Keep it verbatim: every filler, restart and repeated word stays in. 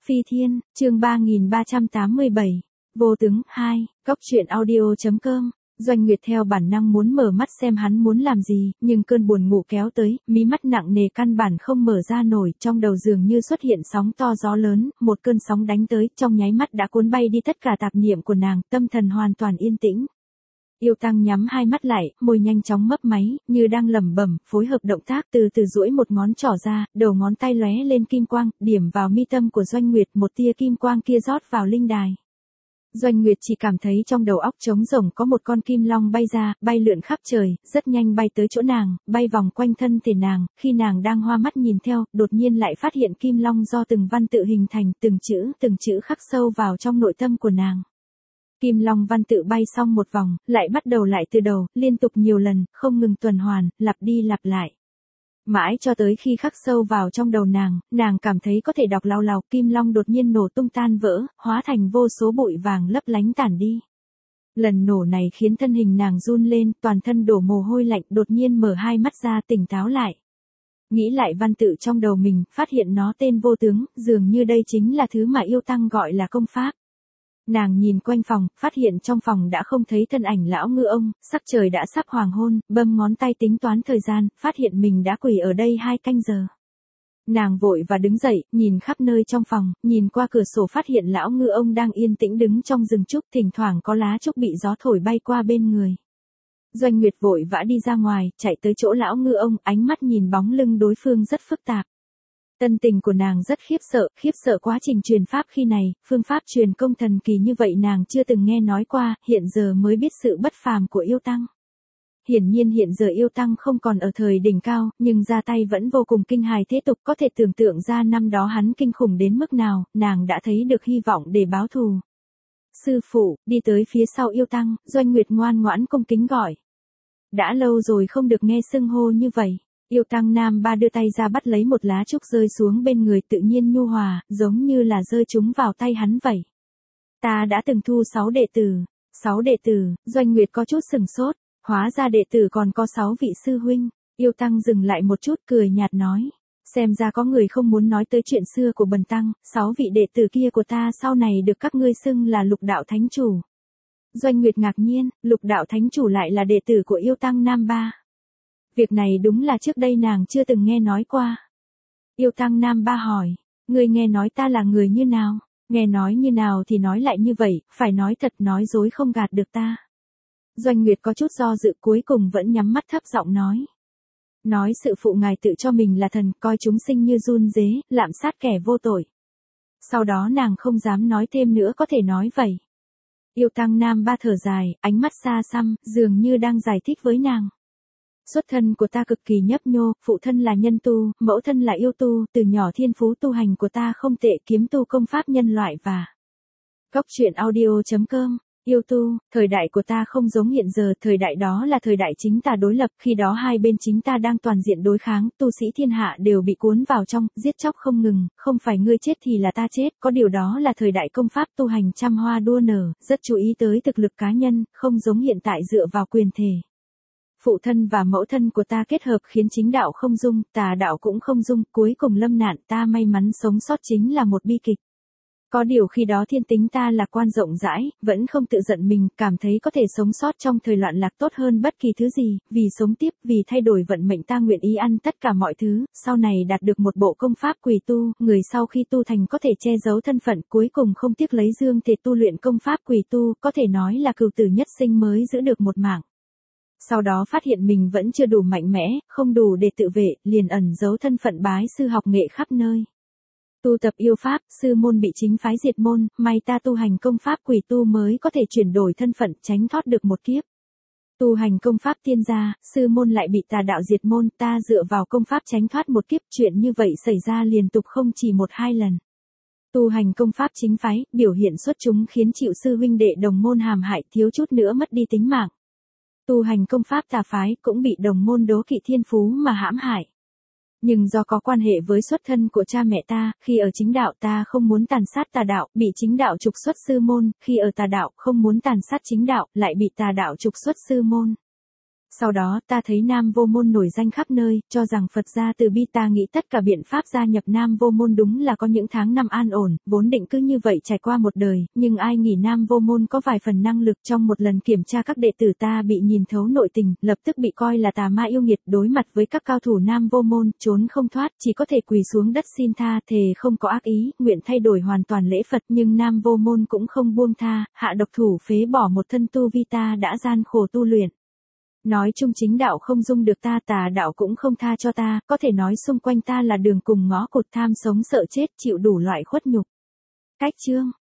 Phi Thiên, chương ba nghìn ba trăm tám mươi bảy, Vô Tướng hai, Cóc truyện audio chấm com. Doanh Nguyệt theo bản năng muốn mở mắt xem hắn muốn làm gì, nhưng cơn buồn ngủ kéo tới, mí mắt nặng nề căn bản không mở ra nổi, trong đầu dường như xuất hiện sóng to gió lớn, một cơn sóng đánh tới, trong nháy mắt đã cuốn bay đi tất cả tạp niệm của nàng, tâm thần hoàn toàn yên tĩnh. Yêu Tăng nhắm hai mắt lại, môi nhanh chóng mấp máy, như đang lẩm bẩm, phối hợp động tác từ từ duỗi một ngón trỏ ra, đầu ngón tay lóe lên kim quang, điểm vào mi tâm của Doanh Nguyệt, một tia kim quang kia rót vào linh đài. Doanh Nguyệt chỉ cảm thấy trong đầu óc trống rỗng có một con kim long bay ra, bay lượn khắp trời, rất nhanh bay tới chỗ nàng, bay vòng quanh thân thể nàng, khi nàng đang hoa mắt nhìn theo, đột nhiên lại phát hiện kim long do từng văn tự hình thành, từng chữ, từng chữ khắc sâu vào trong nội tâm của nàng. Kim long văn tự bay xong một vòng, lại bắt đầu lại từ đầu, liên tục nhiều lần, không ngừng tuần hoàn, lặp đi lặp lại. Mãi cho tới khi khắc sâu vào trong đầu nàng, nàng cảm thấy có thể đọc lao lào, kim long đột nhiên nổ tung tan vỡ, hóa thành vô số bụi vàng lấp lánh tản đi. Lần nổ này khiến thân hình nàng run lên, toàn thân đổ mồ hôi lạnh, đột nhiên mở hai mắt ra tỉnh táo lại. Nghĩ lại văn tự trong đầu mình, phát hiện nó tên Vô Tướng, dường như đây chính là thứ mà Yêu Tăng gọi là công pháp. Nàng nhìn quanh phòng, phát hiện trong phòng đã không thấy thân ảnh lão ngư ông, sắc trời đã sắp hoàng hôn, bấm ngón tay tính toán thời gian, phát hiện mình đã quỳ ở đây hai canh giờ. Nàng vội và đứng dậy, nhìn khắp nơi trong phòng, nhìn qua cửa sổ phát hiện lão ngư ông đang yên tĩnh đứng trong rừng trúc, thỉnh thoảng có lá trúc bị gió thổi bay qua bên người. Doanh Nguyệt vội vã đi ra ngoài, chạy tới chỗ lão ngư ông, ánh mắt nhìn bóng lưng đối phương rất phức tạp. Tâm tình của nàng rất khiếp sợ, khiếp sợ quá trình truyền pháp khi này, phương pháp truyền công thần kỳ như vậy nàng chưa từng nghe nói qua, hiện giờ mới biết sự bất phàm của Yêu Tăng. Hiển nhiên hiện giờ Yêu Tăng không còn ở thời đỉnh cao, nhưng ra tay vẫn vô cùng kinh hài thế tục, có thể tưởng tượng ra năm đó hắn kinh khủng đến mức nào, nàng đã thấy được hy vọng để báo thù. Sư phụ, đi tới phía sau Yêu Tăng, Doanh Nguyệt ngoan ngoãn cung kính gọi. Đã lâu rồi không được nghe xưng hô như vậy. Yêu Tăng Nam Ba đưa tay ra bắt lấy một lá trúc rơi xuống bên người, tự nhiên nhu hòa, giống như là rơi chúng vào tay hắn vậy. Ta đã từng thu sáu đệ tử. Sáu đệ tử, Doanh Nguyệt có chút sừng sốt, hóa ra đệ tử còn có sáu vị sư huynh. Yêu Tăng dừng lại một chút cười nhạt nói. Xem ra có người không muốn nói tới chuyện xưa của bần tăng, sáu vị đệ tử kia của ta sau này được các ngươi xưng là Lục Đạo Thánh Chủ. Doanh Nguyệt ngạc nhiên, Lục Đạo Thánh Chủ lại là đệ tử của Yêu Tăng Nam Ba. Việc này đúng là trước đây nàng chưa từng nghe nói qua. Yêu Tăng Nam Ba hỏi, ngươi nghe nói ta là người như nào? Nghe nói như nào thì nói lại như vậy, phải nói thật nói dối không gạt được ta. Doanh Nguyệt có chút do dự cuối cùng vẫn nhắm mắt thấp giọng nói. Nói sự phụ ngài tự cho mình là thần, coi chúng sinh như run rế, lạm sát kẻ vô tội. Sau đó nàng không dám nói thêm nữa, có thể nói vậy. Yêu Tăng Nam Ba thở dài, ánh mắt xa xăm, dường như đang giải thích với nàng. Xuất thân của ta cực kỳ nhấp nhô, phụ thân là nhân tu, mẫu thân là yêu tu, từ nhỏ thiên phú tu hành của ta không tệ, kiếm tu công pháp nhân loại và Cóc truyện audio chấm com. Yêu tu, thời đại của ta không giống hiện giờ, thời đại đó là thời đại chính ta đối lập, khi đó hai bên chính ta đang toàn diện đối kháng, tu sĩ thiên hạ đều bị cuốn vào trong, giết chóc không ngừng, không phải ngươi chết thì là ta chết, có điều đó là thời đại công pháp tu hành trăm hoa đua nở, rất chú ý tới thực lực cá nhân, không giống hiện tại dựa vào quyền thể. Phụ thân và mẫu thân của ta kết hợp khiến chính đạo không dung, tà đạo cũng không dung, cuối cùng lâm nạn, ta may mắn sống sót chính là một bi kịch. Có điều khi đó thiên tính ta lạc quan rộng rãi, vẫn không tự giận mình, cảm thấy có thể sống sót trong thời loạn lạc tốt hơn bất kỳ thứ gì, vì sống tiếp, vì thay đổi vận mệnh ta nguyện ý ăn tất cả mọi thứ, sau này đạt được một bộ công pháp quỳ tu, người sau khi tu thành có thể che giấu thân phận, cuối cùng không tiếc lấy dương thể tu luyện công pháp quỳ tu, có thể nói là cửu tử nhất sinh mới giữ được một mạng. Sau đó phát hiện mình vẫn chưa đủ mạnh mẽ, không đủ để tự vệ, liền ẩn giấu thân phận bái sư học nghệ khắp nơi. Tu tập yêu pháp, sư môn bị chính phái diệt môn, may ta tu hành công pháp quỷ tu mới có thể chuyển đổi thân phận, tránh thoát được một kiếp. Tu hành công pháp tiên gia, sư môn lại bị tà đạo diệt môn, ta dựa vào công pháp tránh thoát một kiếp, chuyện như vậy xảy ra liên tục không chỉ một hai lần. Tu hành công pháp chính phái, biểu hiện xuất chúng khiến chịu sư huynh đệ đồng môn hàm hại, thiếu chút nữa mất đi tính mạng. Tu hành công pháp tà phái cũng bị đồng môn đố kỵ thiên phú mà hãm hại. Nhưng do có quan hệ với xuất thân của cha mẹ ta, khi ở chính đạo ta không muốn tàn sát tà đạo, bị chính đạo trục xuất sư môn, khi ở tà đạo không muốn tàn sát chính đạo, lại bị tà đạo trục xuất sư môn. Sau đó ta thấy Nam Vô Môn nổi danh khắp nơi, cho rằng Phật gia từ bi, ta nghĩ tất cả biện pháp gia nhập Nam Vô Môn đúng là có những tháng năm an ổn, vốn định cứ như vậy trải qua một đời, nhưng ai nghĩ Nam Vô Môn có vài phần năng lực. Trong một lần kiểm tra các đệ tử ta bị nhìn thấu nội tình, lập tức bị coi là tà ma yêu nghiệt, đối mặt với các cao thủ Nam Vô Môn, trốn không thoát, chỉ có thể quỳ xuống đất xin tha, thề không có ác ý, nguyện thay đổi hoàn toàn lễ Phật, nhưng Nam Vô Môn cũng không buông tha, hạ độc thủ phế bỏ một thân tu vi ta đã gian khổ tu luyện. Nói chung chính đạo không dung được ta, tà đạo cũng không tha cho ta, có thể nói xung quanh ta là đường cùng ngõ cụt, tham sống sợ chết, chịu đủ loại khuất nhục. Cách chương